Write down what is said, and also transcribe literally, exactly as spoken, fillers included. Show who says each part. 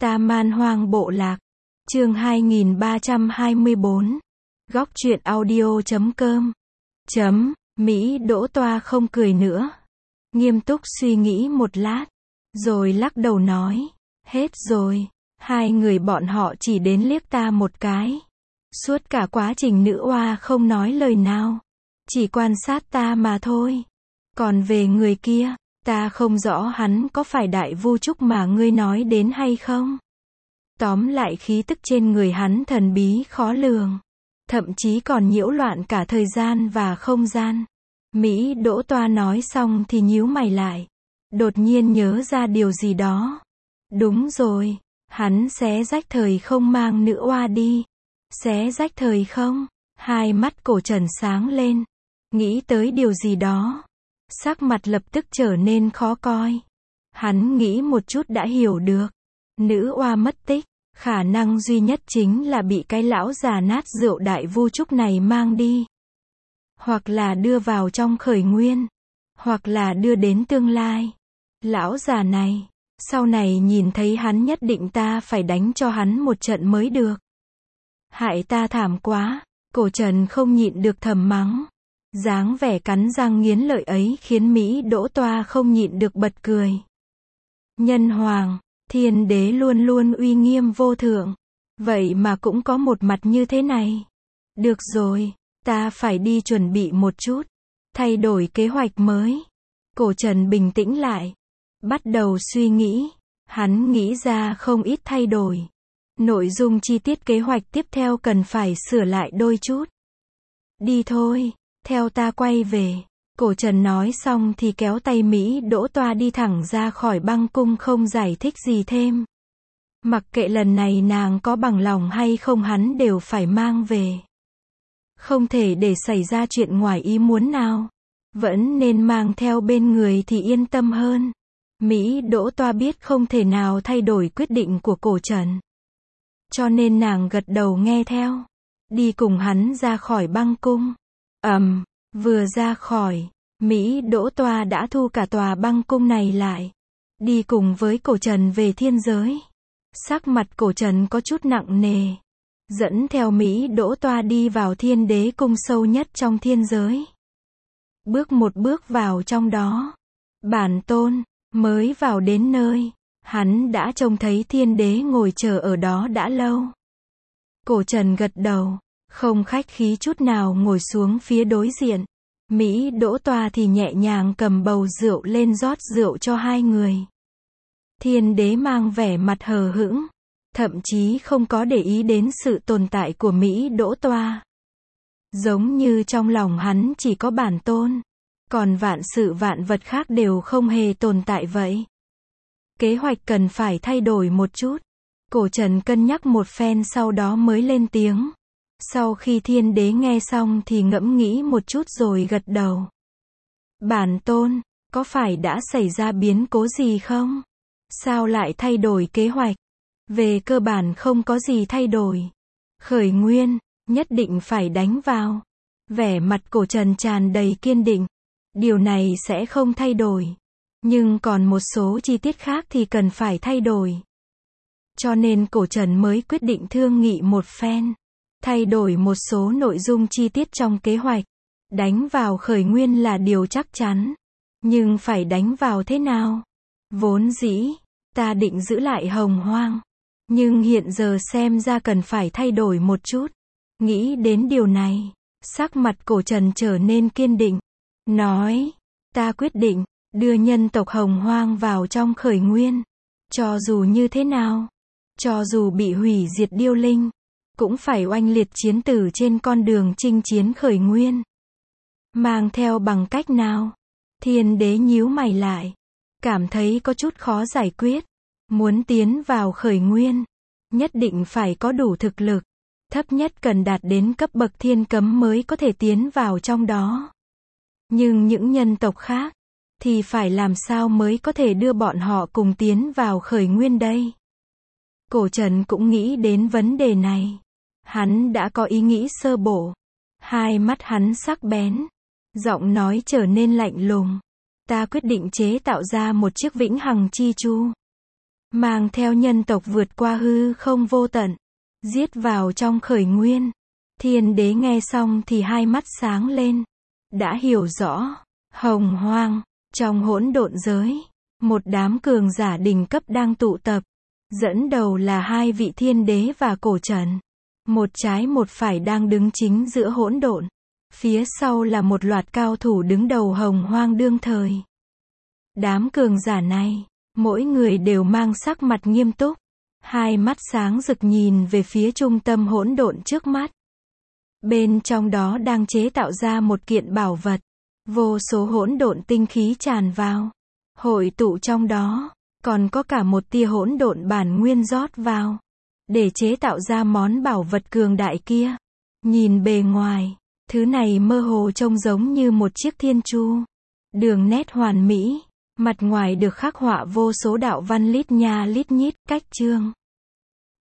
Speaker 1: Ta Man Hoang Bộ Lạc. Chương hai nghìn ba trăm hai mươi bốn. Góc truyện audio chấm com. Chấm, Mỹ Đỗ Toa không cười nữa. Nghiêm túc suy nghĩ một lát. Rồi lắc đầu nói. Hết rồi. Hai người bọn họ chỉ đến liếc ta một cái. Suốt cả quá trình nữ oa không nói lời nào. Chỉ quan sát ta mà thôi. Còn về người kia, ta không rõ hắn có phải đại vu trúc mà ngươi nói đến hay không. Tóm lại khí tức trên người hắn thần bí khó lường. Thậm chí còn nhiễu loạn cả thời gian và không gian. Mỹ Đỗ Toa nói xong thì nhíu mày lại. Đột nhiên nhớ ra điều gì đó. Đúng rồi, hắn xé rách thời không mang nữ oa đi. Xé rách thời không? Hai mắt Cổ Trần sáng lên. Nghĩ tới điều gì đó. Sắc mặt lập tức trở nên khó coi. Hắn nghĩ một chút đã hiểu được. Nữ oa mất tích. Khả năng duy nhất chính là bị cái lão già nát rượu đại vu trúc này mang đi. Hoặc là đưa vào trong khởi nguyên. Hoặc là đưa đến tương lai. Lão già này, sau này nhìn thấy hắn nhất định ta phải đánh cho hắn một trận mới được. Hại ta thảm quá. Cổ Trần không nhịn được thầm mắng. Dáng vẻ cắn răng nghiến lợi ấy khiến Mỹ Đỗ Toa không nhịn được bật cười. Nhân hoàng, thiên đế luôn luôn uy nghiêm vô thượng. Vậy mà cũng có một mặt như thế này. Được rồi, ta phải đi chuẩn bị một chút. Thay đổi kế hoạch mới. Cổ Trần bình tĩnh lại. Bắt đầu suy nghĩ. Hắn nghĩ ra không ít thay đổi. Nội dung chi tiết kế hoạch tiếp theo cần phải sửa lại đôi chút. Đi thôi, theo ta quay về. Cổ Trần nói xong thì kéo tay Mỹ Đỗ Toa đi thẳng ra khỏi băng cung không giải thích gì thêm. Mặc kệ lần này nàng có bằng lòng hay không hắn đều phải mang về. Không thể để xảy ra chuyện ngoài ý muốn nào. Vẫn nên mang theo bên người thì yên tâm hơn. Mỹ Đỗ Toa biết không thể nào thay đổi quyết định của Cổ Trần. Cho nên nàng gật đầu nghe theo. Đi cùng hắn ra khỏi băng cung. Ầm, um, vừa ra khỏi, Mỹ Đỗ Toa đã thu cả tòa băng cung này lại. Đi cùng với Cổ Trần về thiên giới. Sắc mặt Cổ Trần có chút nặng nề. Dẫn theo Mỹ Đỗ Toa đi vào thiên đế cung sâu nhất trong thiên giới. Bước một bước vào trong đó. Bản tôn, mới vào đến nơi. Hắn đã trông thấy thiên đế ngồi chờ ở đó đã lâu. Cổ Trần gật đầu. Không khách khí chút nào ngồi xuống phía đối diện. Mỹ Đỗ Toa thì nhẹ nhàng cầm bầu rượu lên rót rượu cho hai người. Thiên đế mang vẻ mặt hờ hững. Thậm chí không có để ý đến sự tồn tại của Mỹ Đỗ Toa. Giống như trong lòng hắn chỉ có bản tôn. Còn vạn sự vạn vật khác đều không hề tồn tại vậy. Kế hoạch cần phải thay đổi một chút. Cổ Trần cân nhắc một phen sau đó mới lên tiếng. Sau khi thiên đế nghe xong thì ngẫm nghĩ một chút rồi gật đầu. Bản tôn, có phải đã xảy ra biến cố gì không? Sao lại thay đổi kế hoạch? Về cơ bản không có gì thay đổi. Khởi nguyên, nhất định phải đánh vào. Vẻ mặt Cổ Trần tràn đầy kiên định. Điều này sẽ không thay đổi. Nhưng còn một số chi tiết khác thì cần phải thay đổi. Cho nên Cổ Trần mới quyết định thương nghị một phen. Thay đổi một số nội dung chi tiết trong kế hoạch. Đánh vào khởi nguyên là điều chắc chắn. Nhưng phải đánh vào thế nào? Vốn dĩ, ta định giữ lại Hồng Hoang. Nhưng hiện giờ xem ra cần phải thay đổi một chút. Nghĩ đến điều này, sắc mặt Cổ Trần trở nên kiên định. Nói, ta quyết định, đưa nhân tộc Hồng Hoang vào trong khởi nguyên. Cho dù như thế nào, cho dù bị hủy diệt điêu linh, cũng phải oanh liệt chiến tử trên con đường chinh chiến khởi nguyên. Mang theo bằng cách nào? Thiên đế nhíu mày lại. Cảm thấy có chút khó giải quyết. Muốn tiến vào khởi nguyên, nhất định phải có đủ thực lực. Thấp nhất cần đạt đến cấp bậc thiên cấm mới có thể tiến vào trong đó. Nhưng những nhân tộc khác, thì phải làm sao mới có thể đưa bọn họ cùng tiến vào khởi nguyên đây? Cổ Trần cũng nghĩ đến vấn đề này. Hắn đã có ý nghĩ sơ bộ. Hai mắt hắn sắc bén. Giọng nói trở nên lạnh lùng. Ta quyết định chế tạo ra một chiếc vĩnh hằng chi chu. mang theo nhân tộc vượt qua hư không vô tận, giết vào trong khởi nguyên. Thiên đế nghe xong thì hai mắt sáng lên, đã hiểu rõ, hồng hoang, trong hỗn độn giới, một đám cường giả đỉnh cấp đang tụ tập, dẫn đầu là hai vị thiên đế và cổ trần. Một trái một phải đang đứng chính giữa hỗn độn, phía sau là một loạt cao thủ đứng đầu hồng hoang đương thời. Đám cường giả này, mỗi người đều mang sắc mặt nghiêm túc, hai mắt sáng rực nhìn về phía trung tâm hỗn độn trước mắt. Bên trong đó đang chế tạo ra một kiện bảo vật, vô số hỗn độn tinh khí tràn vào, hội tụ trong đó, còn có cả một tia hỗn độn bản nguyên rót vào, để chế tạo ra món bảo vật cường đại kia. Nhìn bề ngoài, thứ này mơ hồ trông giống như một chiếc thiên chu, đường nét hoàn mỹ, mặt ngoài được khắc họa vô số đạo văn lít nha lít nhít, cách chương.